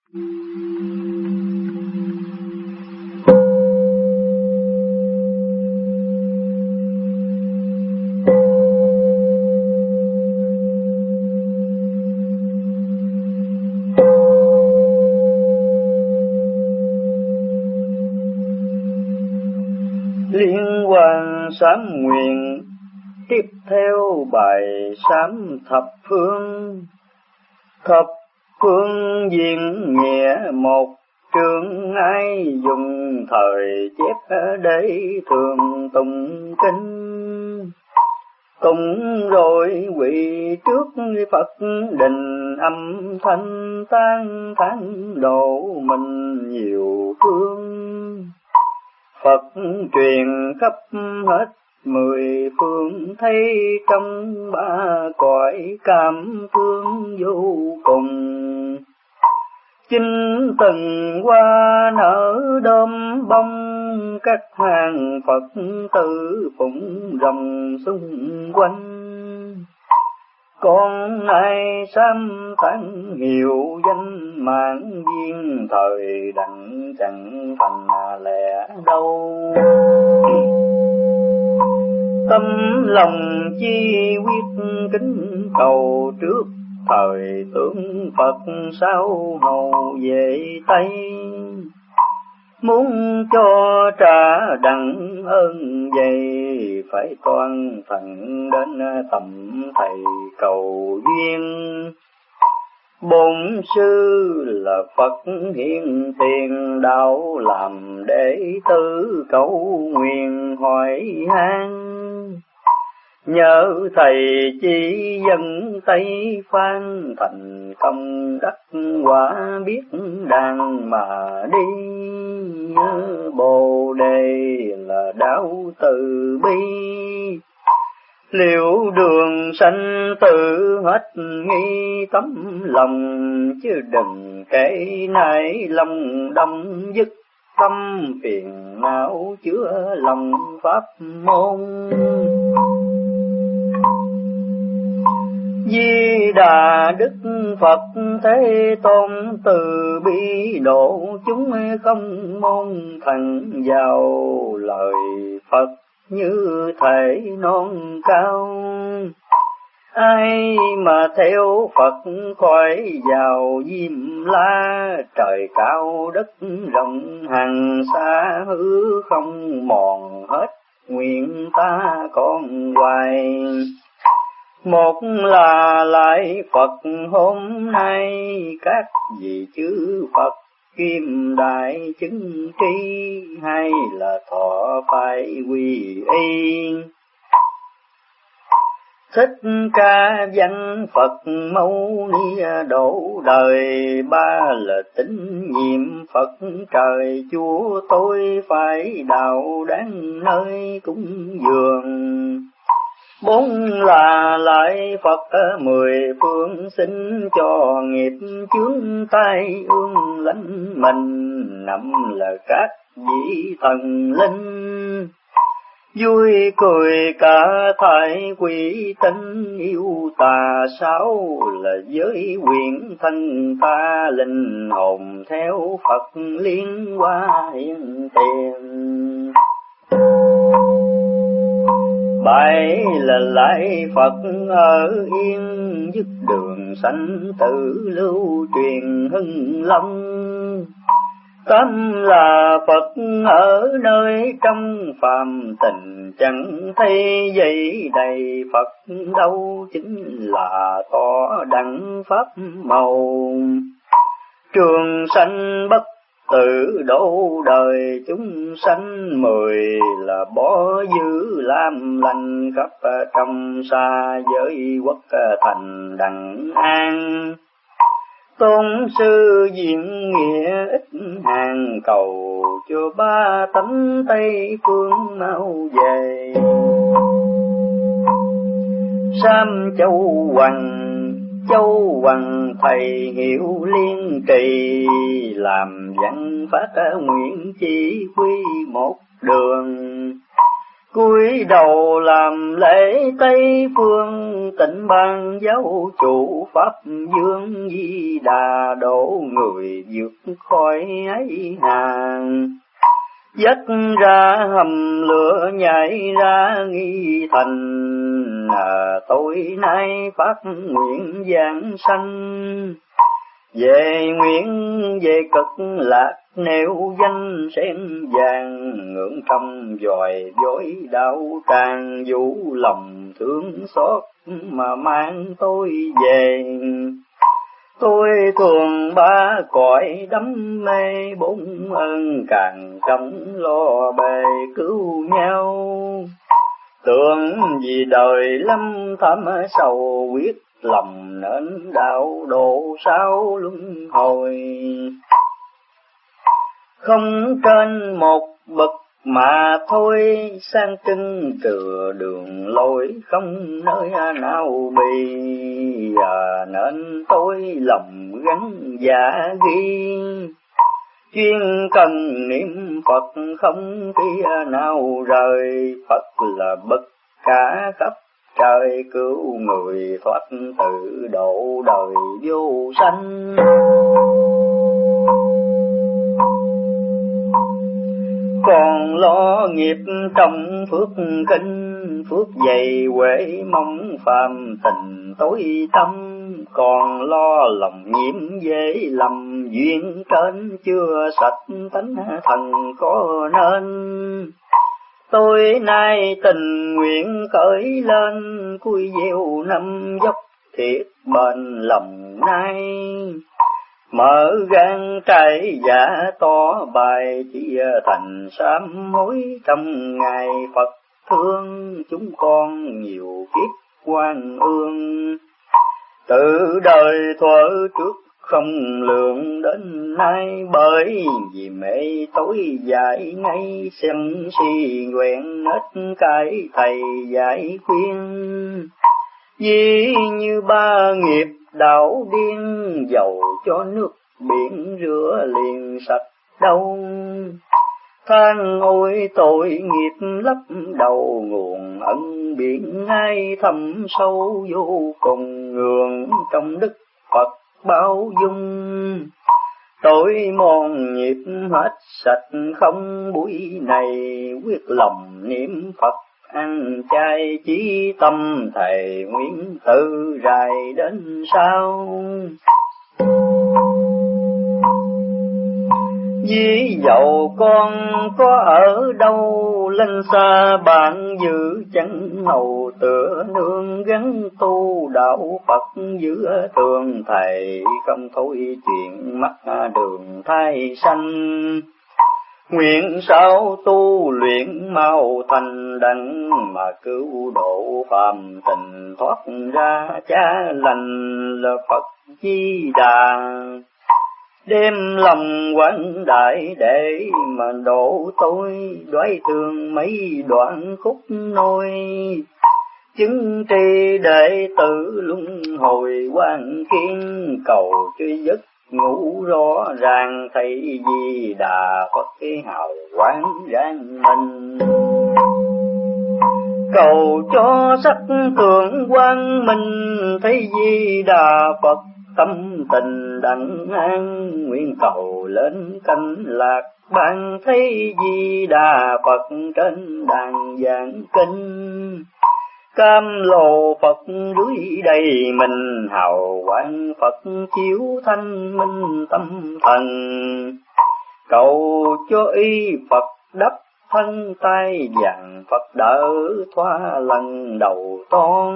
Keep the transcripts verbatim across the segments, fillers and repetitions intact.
Liên quan sám nguyện tiếp theo bài sám thập phương. Thập phương diện nghĩa một trường ai dùng thời chép để thường tụng kinh. Tụng rồi quỳ trước Phật đình âm thanh tán thán độ mình nhiều phương. Phật truyền khắp hết mười phương, thấy trong ba cõi cảm thương vô cùng. Chinh từng qua nở đom bông, các hàng Phật tử phụng rồng xung quanh. Con ai sám tán hiệu danh mãn viên, thời đặng chẳng thành lẻ đâu. Tâm lòng chi quyết kính cầu, trước thời tưởng Phật sao hầu về Tây. Muốn cho trả đặng ơn vậy, phải toan thần đến tầm thầy cầu duyên. Bổn sư là Phật hiện tiền, đạo làm đệ tử cầu nguyện hỏi han. Nhớ thầy chỉ dân Tây Phan, thành công đắc quả biết đàng mà đi. Bồ đề là đạo từ bi, liệu đường sanh tự hết nghi tấm lòng. Chứ đừng kể nại lòng đông, dứt tâm phiền não chứa lòng pháp môn. Di Đà Đức Phật Thế Tôn từ bi độ chúng không môn thần vào, lời Phật như thể non cao. Ai mà theo Phật khỏi vào Diêm La, trời cao đất rộng hàng xa hư không mòn hết, nguyện ta còn hoài. Một là lại Phật hôm nay, các vị chư Phật kim đại chứng tri, hay là thọ phải quy y. Thích Ca Văn Phật Mâu Ni độ đời, ba là tín nhiệm Phật trời Chúa tôi, phải đạo đáng nơi cúng dường. Bốn là lại Phật mười phương, xin cho nghiệp chướng tai ương lánh mình. Năm là các vị thần linh, vui cười cả thải quỷ tinh yêu tà. Sáu là giới quyền thân ta, linh hồn theo Phật liên hoa hiện tiền. Bảy là lại Phật ở yên, dứt đường sanh tử lưu truyền hưng long. Tám là Phật ở nơi trong phàm tình, chẳng thấy vậy đầy Phật đâu. Chính là tỏ đẳng pháp màu, trường sanh bất tự độ đời chúng sanh. Mười là bỏ dữ làm lành, khắp trong xa giới quốc thành đặng an. Tôn sư diện nghĩa ít hàng, cầu cho ba tánh Tây phương mau về. Sam Châu Hoàng, Châu Hoàng thầy hiệu liên trì, làm văn phát nguyện chỉ quy một đường. cúi đầu làm lễ Tây Phương, Tịnh ban giáo chủ Pháp Dương Di Đà, độ người vượt khỏi ấy hàng. Dắt ra hầm lửa nhảy ra nghi thành, à, tối nay phát nguyện giảng sanh. Về nguyện về cực lạc nêu danh sen vàng, ngưỡng trong dòi dối đạo tràng, vũ lòng thương xót mà mang tôi về. Tôi thường ba cõi đắm mê, bốn ơn càng trong lo bề cứu nhau. Tưởng vì đời lâm thâm sầu quyết lòng, nên đạo độ sao luân hồi. Không trên một bậc mà thôi, sang chân chừa đường lối, không nơi nào bì. À, nên tôi lòng gắn dạ ghi, chuyên cần niệm Phật không kia nào rời. Phật là bậc cả khắp trời, cứu người thoát tự độ đời vô sanh. Còn lo nghiệp trong phước kinh, phước dày huệ mong phàm tình tối tâm. Còn lo lòng nhiễm dễ lầm, duyên trên chưa sạch tánh thần có nên. Tôi nay tình nguyện khởi lên, cúi gieo năm dốc thiệt bền lòng nay. Mở gan trái giả tỏ bài, chia thành sám hối trong ngày Phật thương. Chúng con nhiều kiếp oan ương, từ đời thuở trước không lường đến nay. Bởi vì mê tối dại ngay, xem si nguyện hết cái thầy dạy khuyên. Vì như ba nghiệp đảo điên, dầu cho nước biển rửa liền sạch đâu. Than ôi tội nghiệp lấp đầu, nguồn ân biển ngay thâm sâu vô cùng. Ngưỡng trong đức Phật bao dung, tội mòn nghiệp hết sạch không buổi này. Quyết lòng niệm Phật ăn chay, chí tâm thầy nguyện tự rài đến sau. Ví dầu con có ở đâu, lên xa bạn giữ chân hầu. Tựa nương gắn tu đạo Phật giữa tường, thầy không thôi chuyện mắc đường thai sanh. Nguyện sao tu luyện mau thành đặng, mà cứu độ phàm tình thoát ra cha lành là Phật Di Đà. Đem lòng quảng đại để mà độ tôi, đoái thương mấy đoạn khúc nôi. Chứng tri đệ tử luân hồi quan khiên, cầu cho giấc ngủ rõ ràng. Thấy Di Đà Phật cái hào quang rạng minh, cầu cho sắc cường quang minh. Thấy Di Đà Phật tâm tình đặng an, nguyện cầu lên canh lạc ban. Thấy Di Đà Phật trên đàn giảng kinh, cam lồ Phật dưới đầy mình. Hào quang Phật chiếu thanh minh tâm thần, cầu cho y Phật đắp thân tay vàng. Phật đỡ thoa lần đầu toan,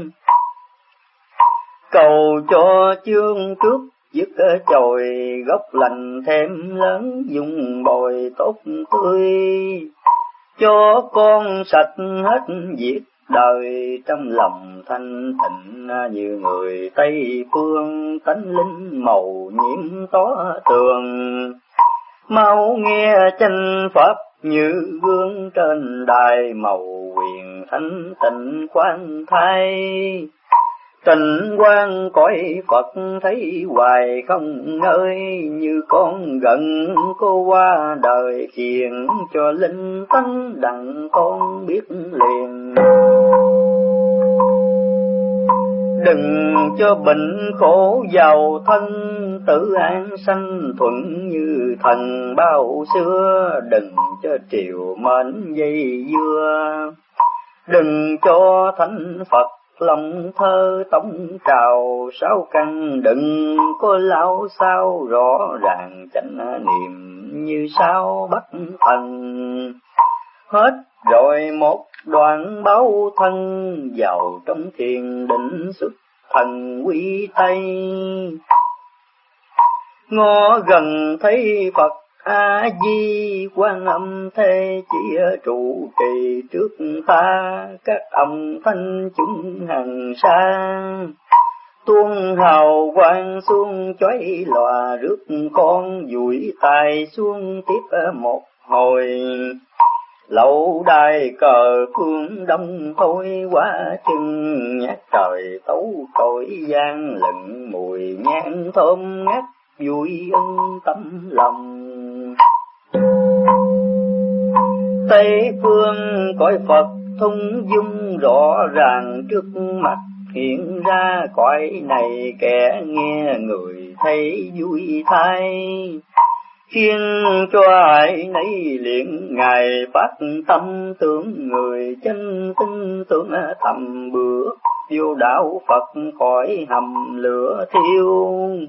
cầu cho chương trước dứt chồi. Gốc lành thêm lớn dùng bồi tốt tươi, cho con sạch hết việc đời. Trong lòng thanh tịnh như người Tây Phương, tánh linh màu nhiễm tó tường. Mau nghe chánh pháp như gương trên đài, màu quyền thanh tịnh quan thai. Tình quan cõi Phật thấy hoài không ngơi, như con gần cô qua đời khiến cho linh tánh đặng con biết liền. Đừng cho bệnh khổ giàu thân, tự an sanh thuận như thần bao xưa. Đừng cho triều mến dây dưa, đừng cho thánh Phật lòng thơ tống trào sáu căn. Đừng có lao sao rõ ràng chánh niệm, như sao bắt thần. Hết rồi một đoạn báo thân, vào trong thiền định xuất thần quy tây. Ngó gần thấy Phật A Di Quan Âm thế chỉ trụ trì trước ta. Các ông thanh chúng hằng sa, tuôn hào quang xuống chói lòa rước con dụi tài xuống tiếp một hồi. Lậu đài cờ phương đông thôi quá chừng, nhát trời tấu cõi gian lừng mùi nhang thơm ngát vui ân tâm lòng. Tây phương cõi Phật thông dung rõ ràng trước mắt hiện ra. Cõi này kẻ nghe người thấy vui thay, khiến cho ai nấy liền ngài phát tâm tưởng. Người chân tin tưởng thầm bước vô đạo Phật khỏi hầm lửa thiêu.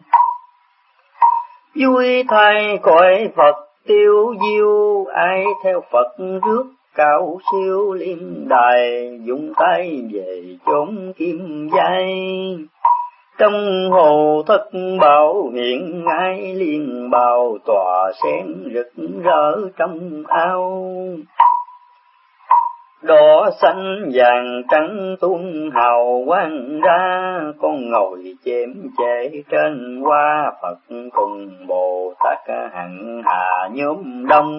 Vui thay cõi Phật tiêu diêu, ai theo Phật rước cao siêu liên đài. Dùng tay về chốn kim giai, trong hồ thất bảo hiện ai liên bào. Tòa sen rực rỡ trong ao, đỏ xanh vàng trắng tuôn hào quang ra. Con ngồi chém chệ trên hoa Phật cùng Bồ Tát hằng hà nhóm đông.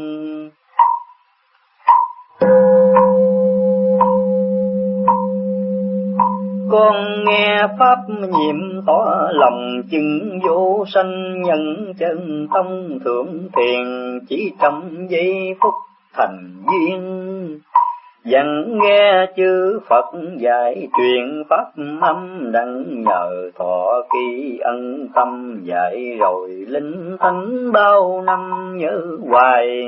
Con nghe pháp nhiệm tỏ lòng chứng vô sanh. Nhân chân tông thượng thiền chỉ trong giây phút thành duyên. Dần nghe chư Phật dạy truyền pháp âm, đặng nhờ thọ ký ân tâm dạy rồi linh thánh bao năm nhớ hoài.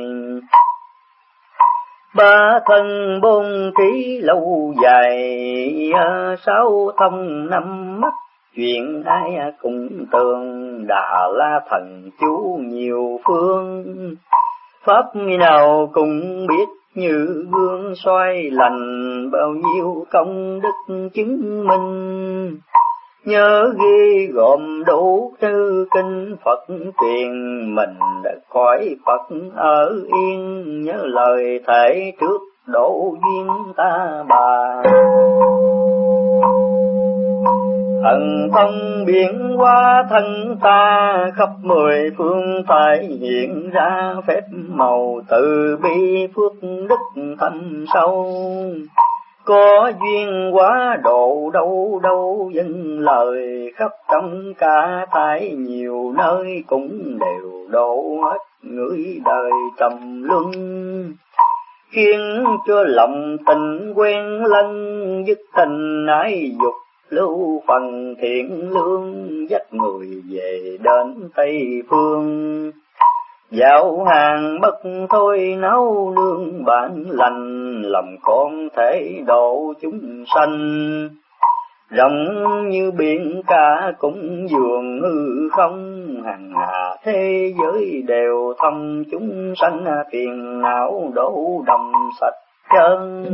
Ba thân bốn trí lâu dài, sáu thông năm mắt chuyện ai cũng tường. Đà La thần chú nhiều phương, pháp nào cũng biết như gương soi lành. Bao nhiêu công đức chứng minh, nhớ ghi gồm đủ chư kinh Phật truyền. Mình đã khỏi Phật ở yên, nhớ lời thể trước độ duyên ta bà. Thần thông biến hóa thân ta, khắp mười phương phải hiện ra phép màu. Từ bi phước đức thâm sâu, có duyên quá độ đâu đâu dân lời. Khắp trong cả thái nhiều nơi cũng đều độ hết người đời trầm luân. Khiến cho lòng tình quen lân, dứt tình ái dục lưu phần thiện lương. Dắt người về đến Tây phương, dạo hàng bất thôi nấu nương bản lành. Lòng con thể độ chúng sanh, rộng như biển cả cũng dường hư không. Hằng hà thế giới đều thông chúng sanh, phiền não đổ đồng sạch chân.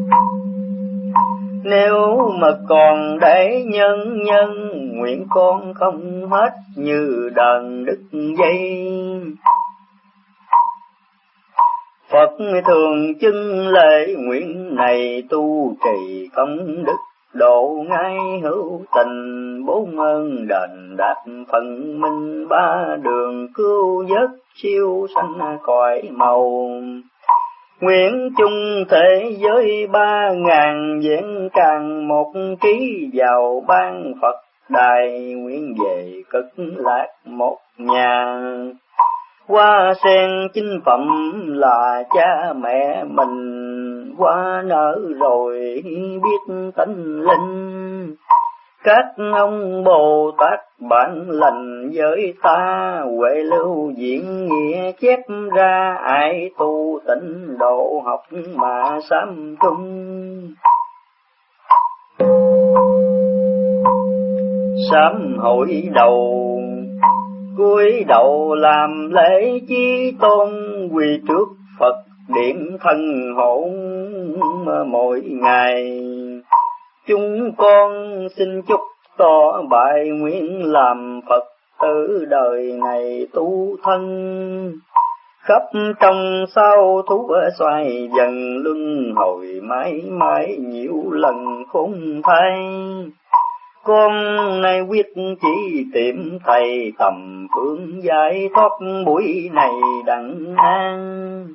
Nếu mà còn để nhân nhân, nguyện con không hết như đờn đứt dây. Phật thường chưng lễ nguyện này, tu trì công đức độ ngay hữu tình. Bốn ơn đền đáp phần minh, ba đường cứu vớt siêu sanh cõi màu. Nguyện chung thế giới ba ngàn vẹn càng một trí vào ban Phật đài, nguyện về Cực Lạc một nhà. Hoa sen chính phẩm là cha mẹ mình, hoa nở rồi biết tánh linh. Các ông Bồ Tát bạn lành với ta, huệ lưu diễn nghĩa chép ra, ai tu tịnh độ học mà sám trung. Sám hội đầu cúi đầu làm lễ chí tôn, quỳ trước Phật điện thân hồn mỗi ngày. Chúng con xin chúc tỏ bài nguyện làm Phật tử đời này tu thân. Khắp trong sao thú xoay dần luân hồi, mãi mãi nhiều lần khôn thay. Con nay quyết chỉ tìm thầy tầm phương giải thoát, buổi này đặng an.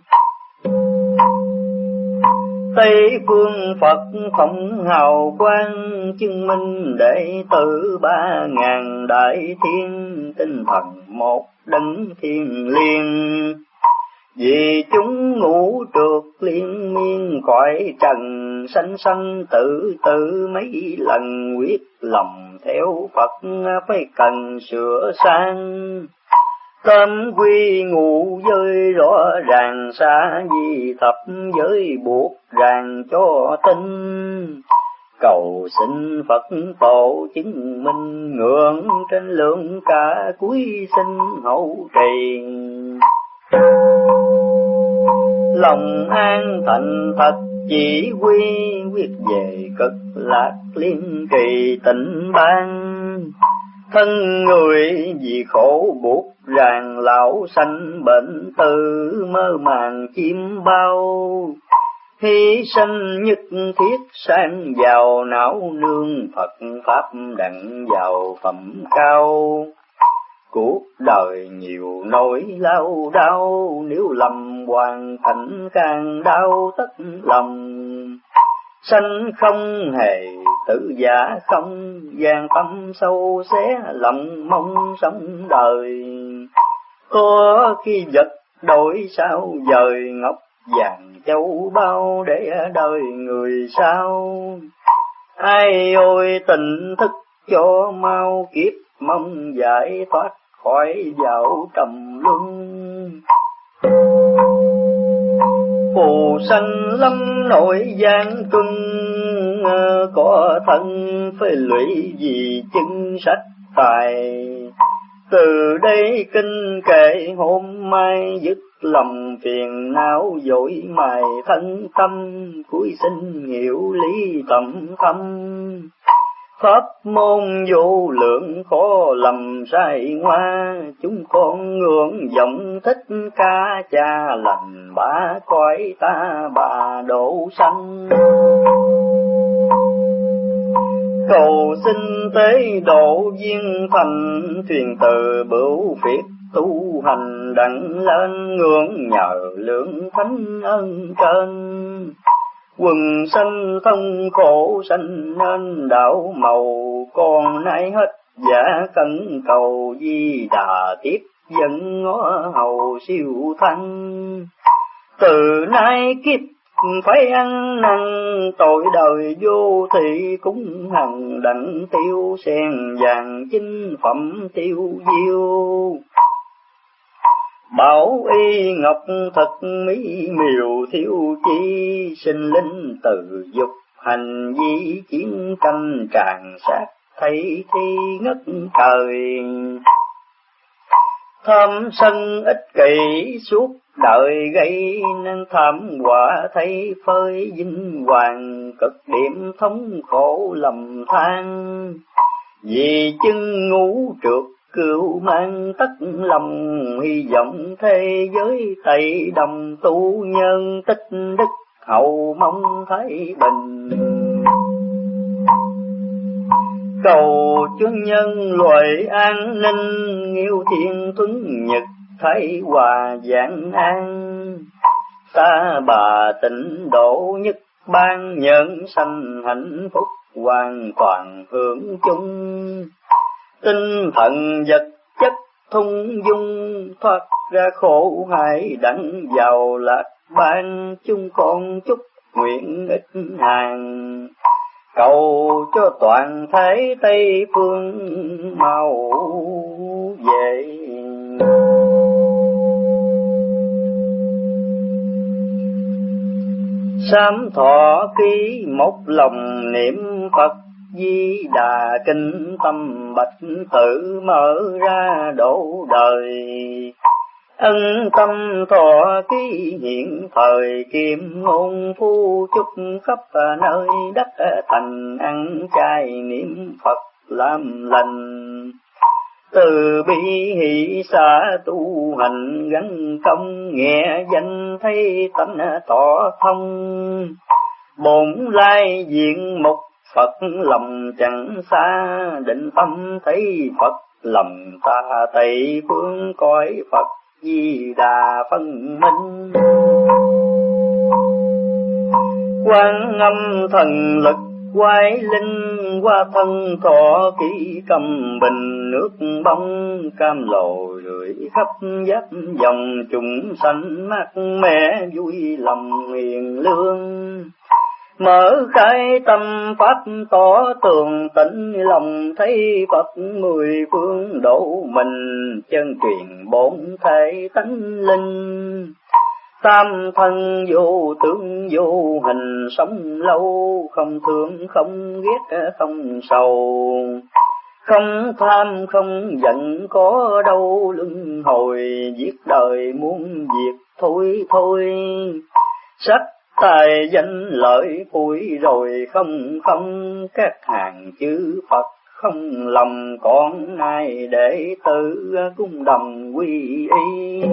Tây phương Phật phóng hào quang, chứng minh đệ tử ba ngàn đại thiên, tinh thần một đấng thiên liêng. Vì chúng ngũ trượt liên miên cõi trần, sanh sanh tử tử mấy lần, quyết lòng theo Phật phải cần sửa sang. Tâm quy ngũ giới rõ ràng, xa di thập giới buộc ràng cho tin. Cầu xin Phật tổ chứng minh, ngưỡng trên lượng cả cuối sinh hậu trì. Lòng an thành thật chỉ quy, quyết về Cực Lạc liên trì tịnh ban. Thân người vì khổ buộc ràng, lão sanh bệnh tử mơ màng chiêm bao. Hy sinh nhất thiết sang vào não nương, Phật Pháp đặng vào phẩm cao. Cuộc đời nhiều nỗi lao đau, nếu lầm hoàn thành càng đau tất lòng. Sanh không hề tự giả không, gian tâm sâu xé lòng mong sống đời. Có khi vật đổi sao dời, ngọc vàng châu bao để đời người sao. Ai ôi tỉnh thức cho mau, kiếp mong giải thoát khỏi dạo trầm luân. Phù sanh lâm nội gian truân, có thân phải lụy vì chân sách tài. Từ đây kinh kệ hôm mai, dứt lòng phiền não dội mài thân tâm. Cuối sinh hiểu lý tầm thâm, pháp môn vô lượng khó lầm sai ngoa. Chúng con ngưỡng vọng thích ca cha lành, bá cõi ta bà độ sanh. Cầu xin tế độ viên thành, thuyền từ bửu phiệt tu hành đặng lên. Ngưỡng nhờ lượng thánh ân trên, quần sanh thông khổ sanh nên đạo màu. Con nay hết giả cẩn cầu Di Đà, tiếp dẫn ngó hầu siêu thăng. Từ nay kiếp phải ăn năn, tội đời vô thị cũng hằng đặng tiêu. Sen vàng chính phẩm tiêu diêu, bảo y ngọc thật mỹ miều thiếu chi. Sinh linh từ dục hành vi, chiến tranh tràn sát thấy thi ngất trời. Tham sân ích kỷ suốt đời gây, nên thảm quả thấy phơi vinh hoàng. Cực điểm thống khổ lầm than, vì chân ngũ trượt cửu mang tất lòng. Hy vọng thế giới Tây đồng tu nhân tích đức, hậu mong thấy bình. Cầu cho nhân loại an ninh, nghiêu thiên tuấn nhật thấy hòa vạn an. ta bà tịnh độ nhất ban nhân sanh hạnh phúc hoàn toàn hưởng chung. Tinh thần vật chất thung dung thoát ra khổ hại đặng giàu lạc ban. Chúng con chúc nguyện ít hàng cầu cho toàn thế Tây phương mau về. Sám thọ ký một lòng niệm Phật Di Đà kinh tâm bạch tự mở ra độ đời. Ân tâm thọ ký hiện thời kim ngôn phu chúc khắp nơi đất thành ăn chay niệm Phật làm lành. Từ bi hỷ xả tu hành gắn công nghe danh thấy tánh tỏ thông. Bổn lai diện mục Phật lòng chẳng xa định tâm thấy Phật lòng ta Tây phương coi Phật Di Đà phân minh. Quan Âm thần lực quái linh qua thân thọ kỹ cầm bình nước bông cam lồ rưỡi khắp giáp dòng chúng sanh mát mẻ vui lòng hiền lương. Mở khai tâm pháp tỏ tường tĩnh lòng thấy Phật mười phương độ mình chân truyền bổn thể tánh linh. Tam thân vô tướng vô hình sống lâu không thương không ghét không sầu. Không tham không giận có đâu luân hồi giết đời muốn diệt thôi thôi. Sắc tài danh lợi phủi rồi không không các hàng chữ Phật không lòng còn ai để tự cung đồng quy y.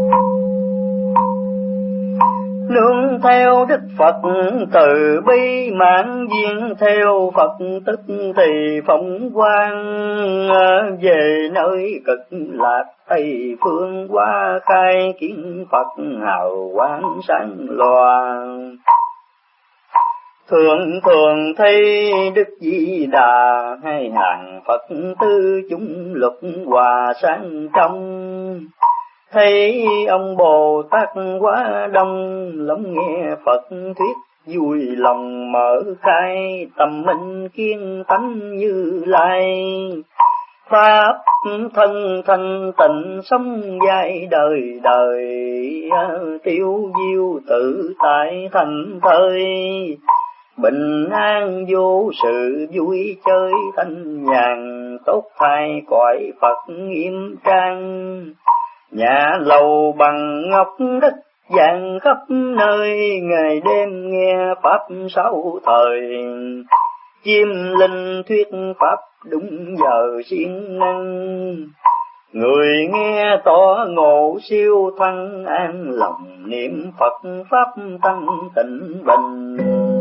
Nương theo Đức Phật từ bi mãn duyên theo Phật tức thì phóng quang về nơi cực lạc Tây phương qua khai kiến Phật hào quang sáng loàn. Thường thường thấy Đức Di Đà hai hàng Phật tư chúng lục hòa sáng trong. Thấy ông Bồ Tát quá đông lắng nghe Phật thuyết vui lòng mở khai tâm minh kiên tánh Như Lai. Pháp thân thanh tịnh sống dài đời đời tiêu diêu tự tại thành thơi. Bình an vô sự vui chơi thanh nhàn tốt thay cõi Phật nghiêm trang. Nhà lầu bằng ngọc đất vàng khắp nơi ngày đêm nghe pháp sáu thời. Chim linh thuyết pháp đúng giờ siêng năng. Người nghe tỏ ngộ siêu thăng an lòng niệm Phật pháp tăng tịnh bình.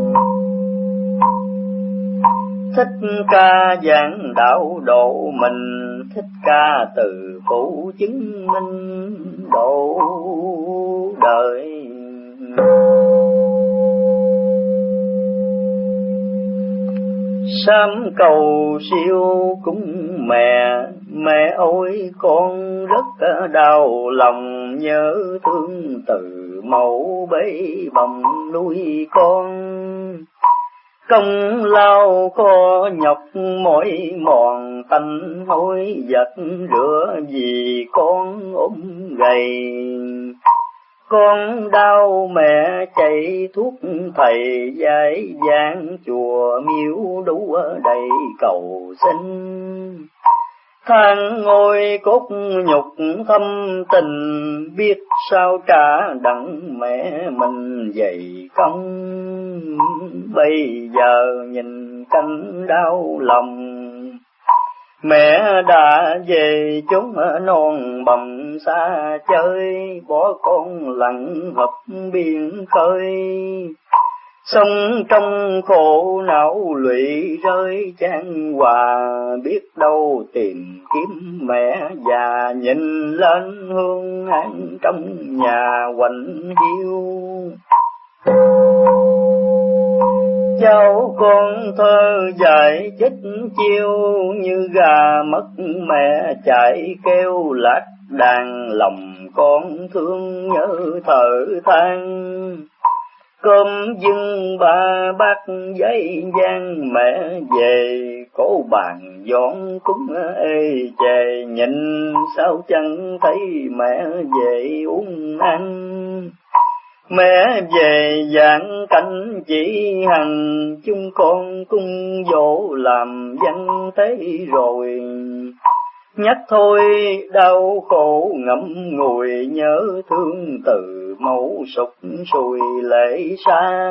Thích Ca giảng đạo độ mình, Thích Ca từ phụ chứng minh độ đời. Sám cầu siêu cúng mẹ, mẹ ơi con rất đau lòng nhớ thương từ mẫu bế bồng nuôi con. Công lao khó nhọc mỏi mòn tanh hối vật rửa vì con ốm gầy. Con đau mẹ chạy thuốc thầy giải giảng chùa miếu đủ đầy cầu xin. Than ngôi cốt nhục thâm tình biết sao trả đặng mẹ mình dày công. Bây giờ nhìn canh đau lòng mẹ đã về chốn non bầm xa chơi, bỏ con lặng hợp biển khơi. Sống trong khổ não lụy rơi chan hòa, biết đâu tìm kiếm mẹ già, nhìn lên hương án trong nhà quạnh hiu. Cháu con thơ dại chết chiêu, như gà mất mẹ chạy kêu lạc đàn, lòng con thương nhớ thở than. Cơm dưng ba bát giấy giang, mẹ về cổ bàn dọn cúng ê chề, nhìn sao chẳng thấy mẹ về uống ăn. Mẹ về giảng cảnh chỉ hằng, chúng con cung dỗ làm văn thế rồi. Nhắc thôi đau khổ ngậm ngùi, nhớ thương từ mẫu sụp sùi lệ xa.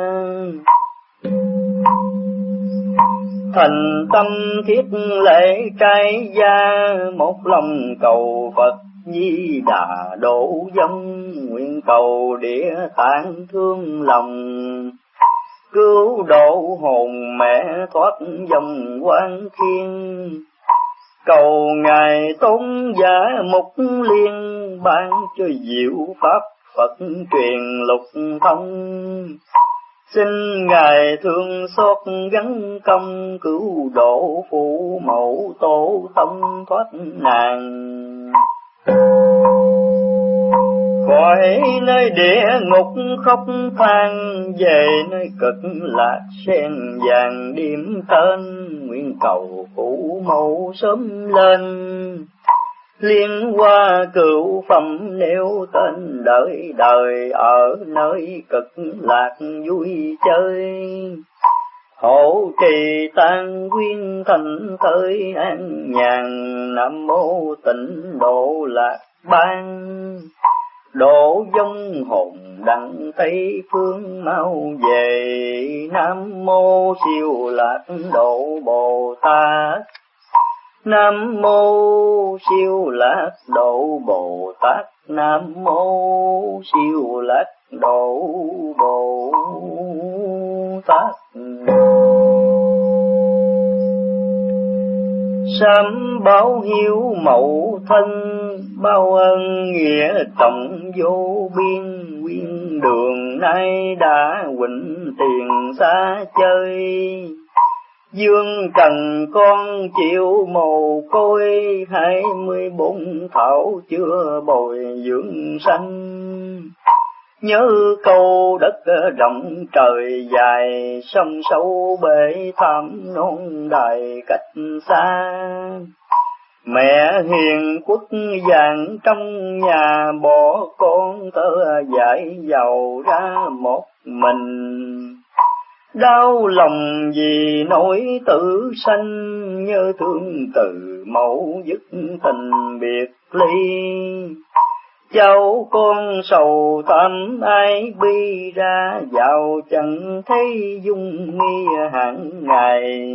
Thành tâm thiết lễ trai gia, một lòng cầu Phật Di Đà độ vong. Nguyện cầu địa tạng thương lòng, cứu độ hồn mẹ thoát dòng quan khiên. Cầu Ngài Tôn giả Mục Liên, ban cho diệu pháp Phật truyền lục thông. Xin Ngài thương xót gắn công, cứu độ phụ mẫu tổ tông thoát nạn. Khỏi nơi địa ngục khóc than, về nơi cực lạc sen vàng điểm tên. Nguyện cầu phụ mẫu sớm lên, liên hoa cửu phẩm nêu tên đời đời, ở nơi cực lạc vui chơi. Hộ trì tan quyên thành thới an nhàn, Nam mô Tịnh Độ Lạc Ban. Độ vong hồn đặng Tây phương mau về, Nam mô Siêu Lạc Độ Bồ Tát. Nam mô Siêu Lạc Độ Bồ Tát. Nam mô Siêu Lạc Độ Bồ Tát. Sám báo hiếu mẫu thân, bao ơn nghĩa trọng vô biên. Quyên đường nay đã huỳnh tiền xa chơi, dương trần con chịu mồ côi. Hai mươi bốn thảo chưa bồi dưỡng sanh, nhớ câu đất rộng trời dài. Sông sâu bể thẳm non đài cách xa, mẹ hiền quốc vàng trong nhà. Bỏ con tơ dại giàu ra một mình, đau lòng vì nỗi tử sanh. Nhớ thương từ mẫu dứt tình biệt ly, cháu con sầu tâm ai bi ra. Giàu chẳng thấy dung nghi hàng ngày,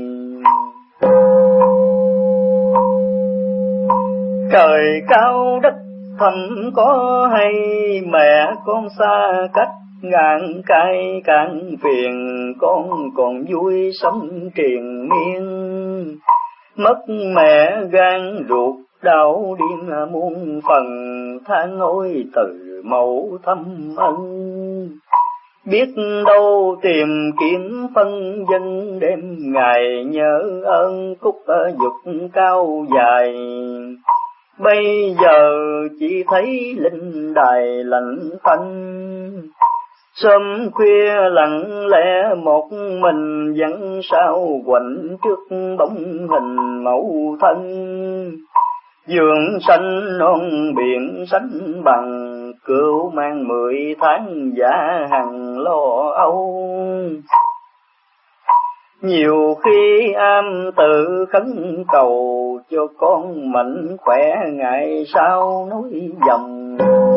trời cao đất thẳm có hay. Mẹ con xa cách ngàn cay càng phiền, con còn vui sống triền miên. Mất mẹ gan ruột đau điên muôn phần, than ôi từ mẫu thâm ân. Biết đâu tìm kiếm phân dân đêm ngày, nhớ ơn cúc dục cao dài. Bây giờ chỉ thấy linh đài lạnh tanh, sớm khuya lặng lẽ một mình. Vẫn sao quạnh trước bóng hình mẫu thân, vườn xanh non biển sánh bằng. Cửu mang mười tháng giả hằng lo âu, nhiều khi am tự khấn cầu. Cho con mạnh khỏe ngày sau nối dòng.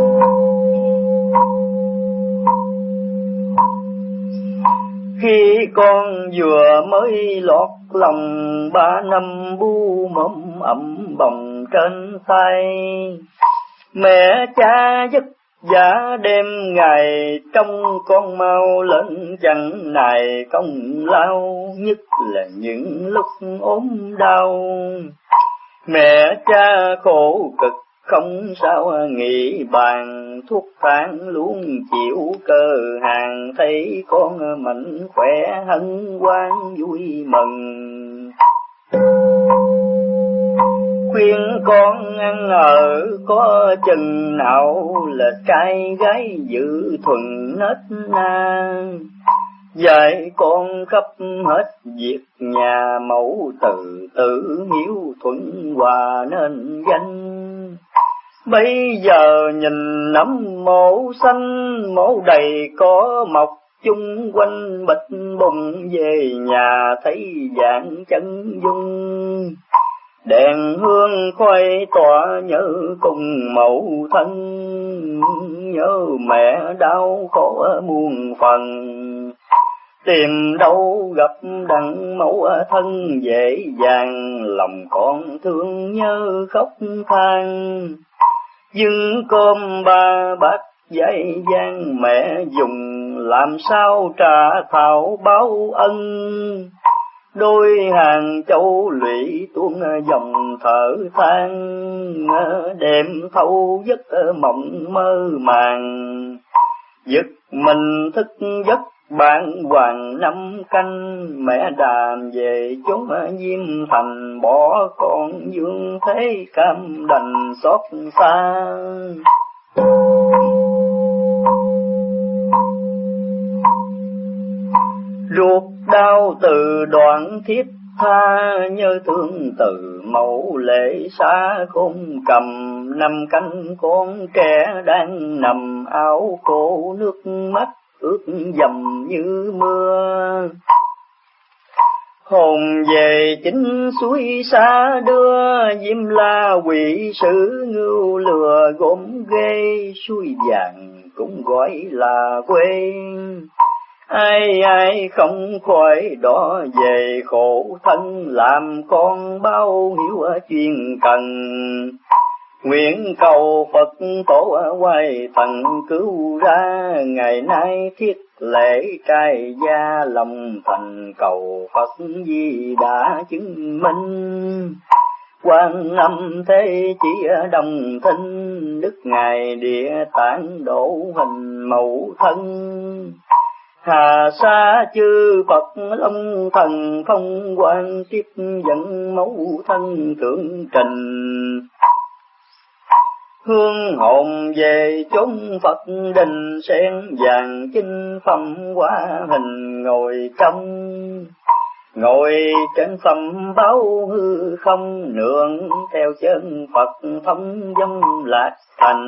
Khi con vừa mới lọt lòng, ba năm bu mộng ẩm bồng trên tay. Mẹ cha dứt giá đêm ngày trong con mau lên chẳng này công lao, nhất là những lúc ốm đau. Mẹ cha khổ cực không sao nghĩ bàn, thuốc thang luôn chịu cơ hàng, thấy con mạnh khỏe hân hoan vui mừng. Khuyên con ăn ở có chừng nào, là trai gái giữ thuần nết na. Dạy con khắp hết việc nhà, mẫu từ tử hiếu thuận hòa nên danh. Bây giờ nhìn nấm mộ xanh, mộ đầy có mọc chung quanh, bịch bùng về nhà thấy dạng chân dung. Đèn hương khoai tỏa nhớ cùng mẫu thân, nhớ mẹ đau khổ muôn phần. Tìm đâu gặp đặng mẫu thân dễ dàng, lòng con thương nhớ khóc than. Dưng cơm ba bát dạy gian, mẹ dùng làm sao trả thảo báo ân. Đôi hàng châu lụy tuôn dòng thở than, đêm thâu giấc mộng mơ màng. Giật mình thức giấc bạn hoàng năm canh, mẹ đàm về chốn Diêm Thành, bỏ con dương thế cam đành xót xa. Ruột đau từ đoạn thiết tha, nhớ thương từ mẫu lệ xa khôn cầm. Năm canh con trẻ đang nằm áo khô, nước mắt ướt dầm như mưa. Hồn về chính suối xa đưa, Diêm La quỷ sử ngưu lừa gốm ghê. Suối vàng cũng gọi là quê, ai ai không khỏi đó về khổ thân. Làm con bao hiếu chuyên cần, nguyện cầu Phật tổ quay thần cứu ra. Ngày nay thiết lễ trai gia, lòng thành cầu Phật Di đã chứng minh. Quan Âm thế chỉ đồng thinh, đức ngài địa tạng đổ hình mẫu thân. Hà sa chư Phật long thần, phong quan tiếp dẫn mẫu thân thượng trình. Hương hồn về chốn Phật đình, sen vàng chinh phẩm hóa hình ngồi trong. Ngồi trên phẩm báo hư không, nương theo chân Phật thông dông lạc thành.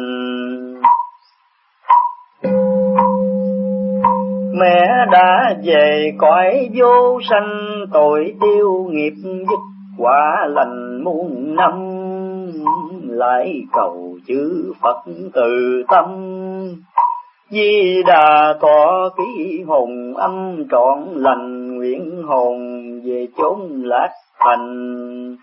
Mẹ đã về cõi vô sanh, tội tiêu nghiệp dứt quả lành muôn năm. Lại cầu chư Phật từ tâm, Di Đà thọ ký hồn âm trọn lành. Nguyện hồn về chốn lạc thành,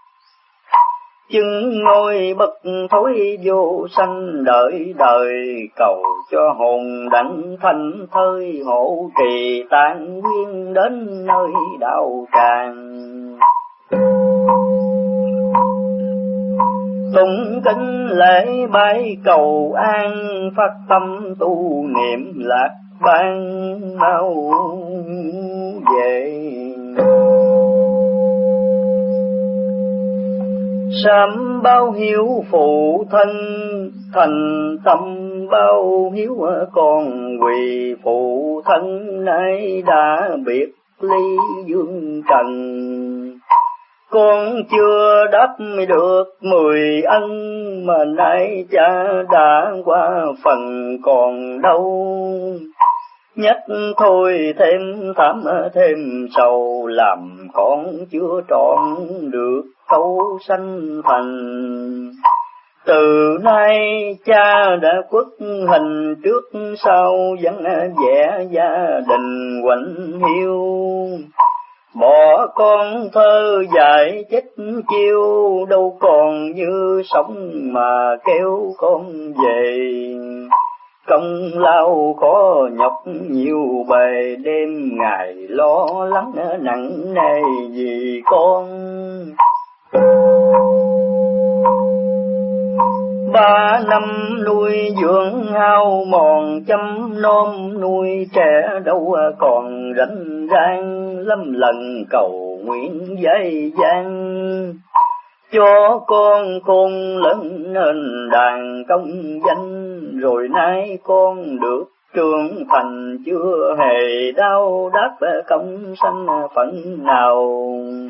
chứng ngôi bất thối vô sanh đợi đời. Cầu cho hồn đặng thanh thơi, hộ trì tạng nguyên đến nơi đạo tràng. Tụng kinh lễ bái cầu an, phát tâm tu niệm lạc ban mau về. Sám bao hiếu phụ thân, thành tâm bao hiếu con. Quỳ phụ thân nay đã biệt ly dương trần, con chưa đáp được mười ân. Mà nay cha đã qua phần còn đâu, nhất thôi thêm thảm thêm sầu. Làm con chưa trọn được câu sanh thành, từ nay cha đã khuất hình trước sau. Vẫn vẽ gia đình quạnh hiu, bỏ con thơ dại chết chiêu. Đâu còn như sống mà kêu con về, công lao khó nhọc nhiều bề, đêm ngày lo lắng nặng nề vì con. Ba năm nuôi dưỡng hao mòn, chăm nom nuôi trẻ đâu còn rảnh rang, lắm lần cầu nguyện dây gian. Cho con khôn lớn nên đàn công danh, rồi nay con được trưởng thành, chưa hề đau đáp công sanh phận nào.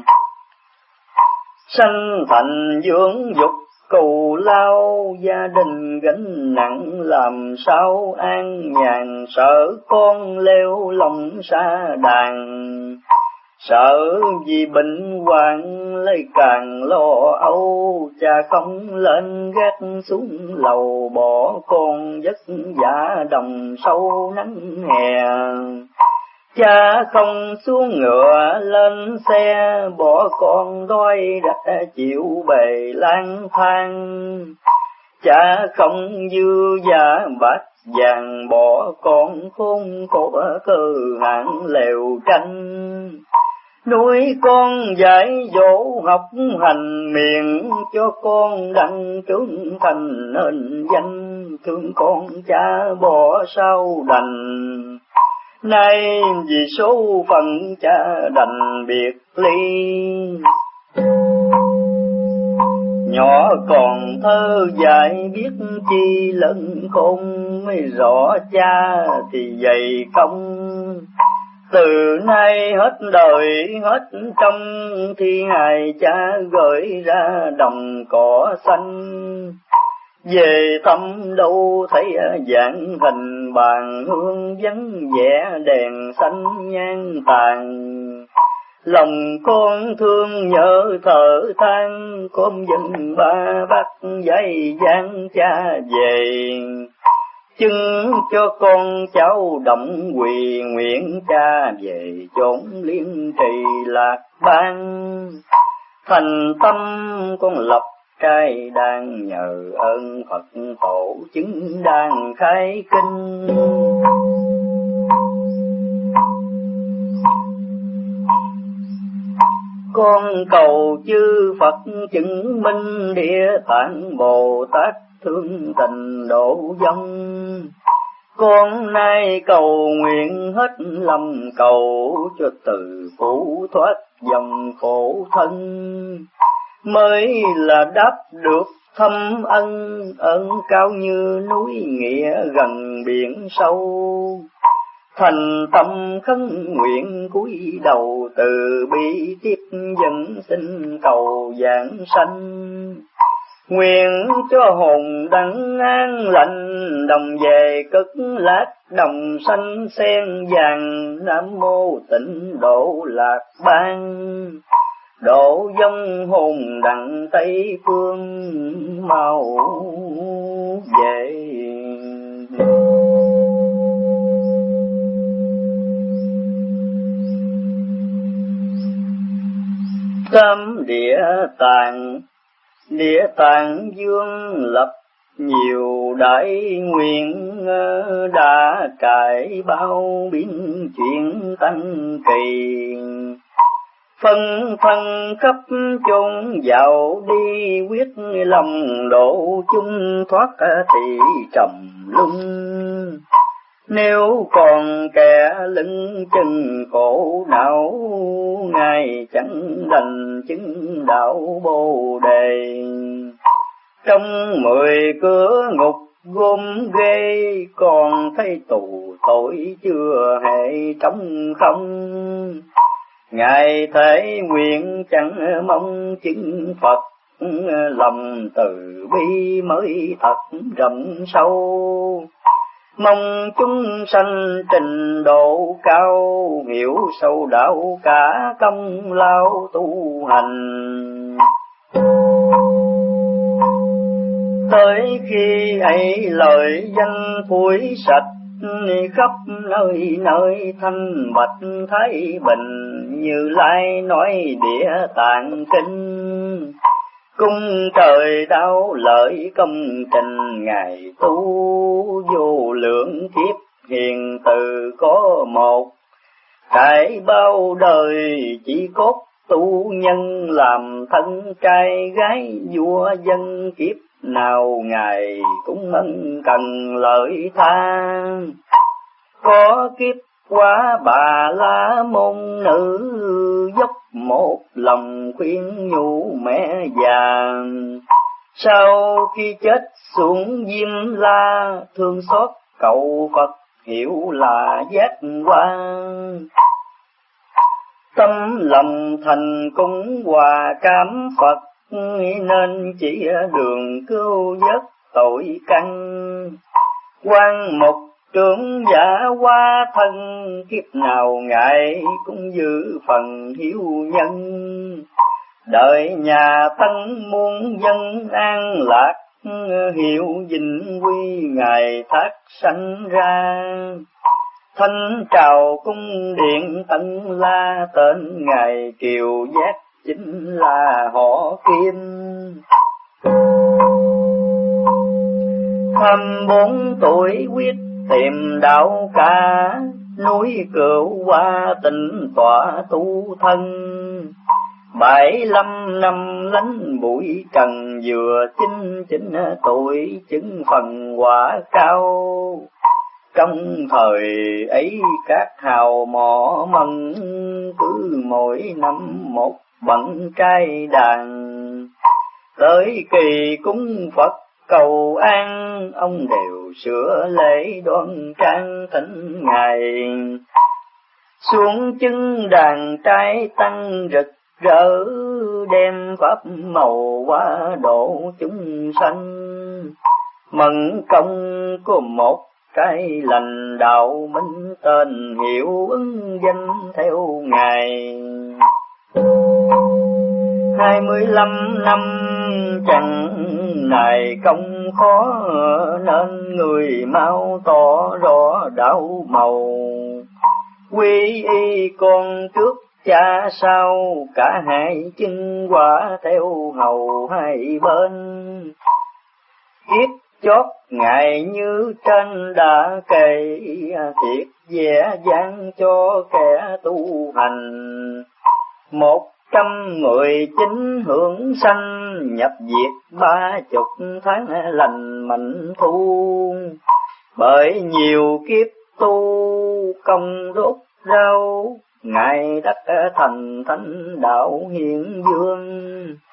Sanh thành dưỡng dục cù lao, gia đình gánh nặng làm sao an nhàn, sợ con leo lòng xa đàn. Sợ vì bệnh hoạn lấy càng lo âu, cha không lên gác xuống lầu, bỏ con vất vả đồng sâu nắng hè. Cha không xuống ngựa lên xe, bỏ con đói đã chịu bề lang thang. Cha không dư giả bát vàng, bỏ con khôn khổ cơ hạng lều tranh. Nuôi con dạy dỗ học hành miệng, cho con đặng trưởng thành nên danh. Thương con cha bỏ sao đành, nay vì số phận cha đành biệt ly. Nhỏ còn thơ dại biết chi, lớn khôn mới rõ cha thì dày công. Từ nay hết đời hết trong, thi hài cha gửi ra đồng cỏ xanh. Về thăm đâu thấy dạng hình bàn hương, vắng vẻ đèn xanh nhang tàn. Lòng con thương nhớ thở than, cơm dân ba bát dây dáng cha về. Chưng cho con cháu động quỳ, nguyện cha về chốn liên trì lạc bang. Thành tâm con lập trai đang, nhờ ơn Phật tổ chứng đang khai kinh. Con cầu chư Phật chứng minh, Địa Tạng Bồ Tát thương tình độ vong. Con nay cầu nguyện hết lòng cầu, cho từ phủ thoát dòng khổ thân. Mới là đáp được thâm ân, ơn cao như núi nghĩa gần biển sâu. Thành tâm khấn nguyện cúi đầu, từ bi tiếp dẫn xin cầu giảng sanh. Nguyện cho hồn đặng an lành, đồng về cất lát đồng xanh sen vàng. Nam mô Tịnh Độ Lạc Bang, độ vong hồn đặng Tây phương mau về. Tam Địa Tạng, Địa Tạng vương lập nhiều đại nguyện, đã trải bao biến chuyện tăng kỳ. Phân phân khắp chốn dạo đi, quyết lòng độ chung thoát thì trầm luân. Nếu còn kẻ lưng chân khổ não, ngài chẳng đành chứng đạo Bồ Đề. Trong mười cửa ngục gom ghê, còn thấy tù tội chưa hề trống không. Ngài thể nguyện chẳng mong chứng Phật, lòng từ bi mới thật rộng sâu. Mong chúng sanh trình độ cao, hiểu sâu đạo cả công lao tu hành. Tới khi ấy lời danh phủi sạch, khắp nơi nơi thanh bạch thái bình. Như Lai nói Địa Tạng kinh, cung trời đau lợi công trình ngài tu, vô lượng kiếp hiền từ có một, trải bao đời chỉ cốt tu nhân, làm thân trai gái vua dân, kiếp nào ngài cũng ân cần lợi tha. Có kiếp quá bà la môn nữ, dốc một lòng khuyên nhủ mẹ già, sau khi chết xuống Diêm La, thương xót cầu Phật hiểu là giác quan. Tâm lòng thành cúng hòa cảm Phật, nên chỉ đường cứu vớt tội căn. Quan mục trưởng giả qua thân, kiếp nào ngài cũng giữ phần hiếu nhân. Đợi nhà Tân muôn dân an lạc, hiệu vinh quy ngài thác sanh ra. Thanh trào cung điện Tân La, tên ngài Kiều Giác chính là họ Kim. Thăm bốn tuổi quyết tìm đạo ca, núi Cửu Hoa tịnh tọa tu thân. Bảy lâm năm lánh bụi trần, vừa chín chín tuổi chứng phần quả cao. Trong thời ấy các hào mỏ mần, cứ mỗi năm một bận trai đàn. Tới kỳ cúng Phật cầu an, ông đều sửa lễ đoan trang thỉnh ngài. Xuống chứng đàn trai tăng rực rỡ, đem pháp màu qua độ chúng sanh. Mận công có một cái lành đạo minh, tên hiệu ứng danh theo ngài. Hai mươi lăm năm chẳng này công khó, nên người mau tỏ rõ đạo màu. Quy y con trước cha sau, cả hai chân quả theo hầu hai bên. Kiếp chót ngài như tranh đã kể, thiệt vẽ dáng cho kẻ tu hành. Một trăm mười chín hưởng sanh, nhập diệt ba chục tháng lành mạnh thu. Bởi nhiều kiếp tu công đốt rau, ngài đắc thành thánh đạo hiển dương.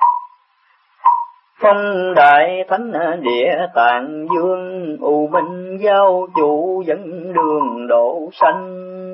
Phong đại thánh địa tạng vương, u minh giao chủ dẫn đường độ sanh.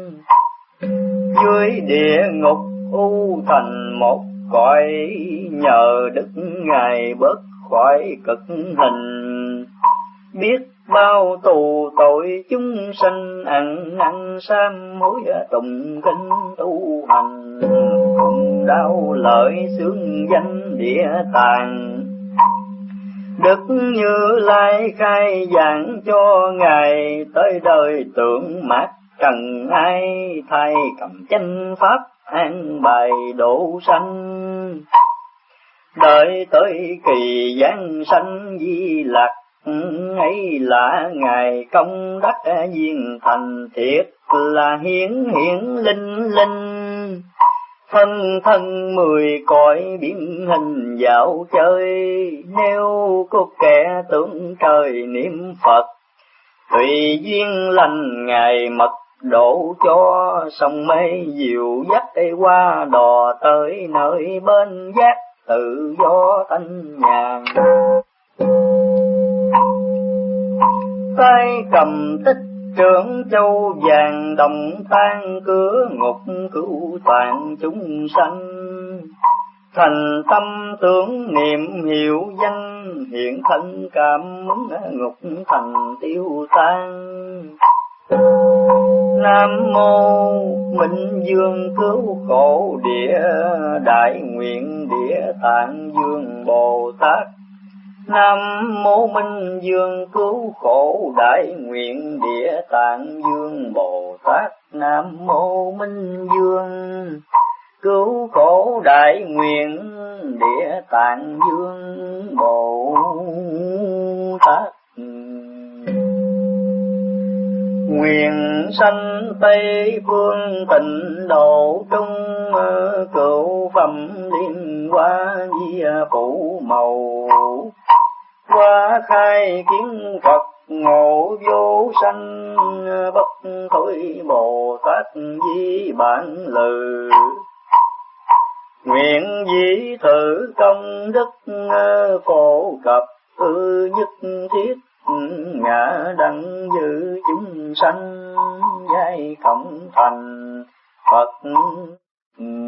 Dưới địa ngục u thành một cõi, nhờ đức ngài bớt khỏi cực hình. Biết bao tù tội chúng sanh, ăn năn sám hối tụng kinh tu hành. Cùng đau lợi xướng danh địa tạng, Đức Như Lai khai giảng cho ngài. Tới đời tưởng mát trần ai, thay cầm chánh pháp an bài độ sanh. Đợi tới kỳ giáng sanh Di Lặc, ấy là ngài công đắc viên thành, thiệt là hiển hiển linh linh. Phân thân mười cõi biến hình dạo chơi, nếu có kẻ tưởng trời niệm Phật, tùy duyên lành ngài mật độ cho. Sông mê dịu dắt qua đò, tới nơi bên giác tự do thanh nhàn. Tay cầm tích trưởng châu vàng, đồng tan cửa ngục cứu toàn chúng sanh. Thành tâm tưởng niệm hiệu danh, hiện thân cảm ứng ngục thành tiêu tan. Nam mô Minh Dương cứu khổ địa, đại nguyện địa tạng vương Bồ Tát. Nam mô Minh Dương cứu khổ đại nguyện địa tạng vương Bồ Tát. Nam mô Minh Dương cứu khổ đại nguyện Địa Tạng Vương Bồ Tát. Nguyện sanh Tây phương tịnh độ trung cửu phẩm liên hoa di phủ màu qua khai kiến Phật ngộ vô sanh bất thối Bồ Tát di bản lự. Nguyện dĩ thử công đức phổ cập ư nhất thiết ngã đặng giữ chúng sanh giai cộng thành Phật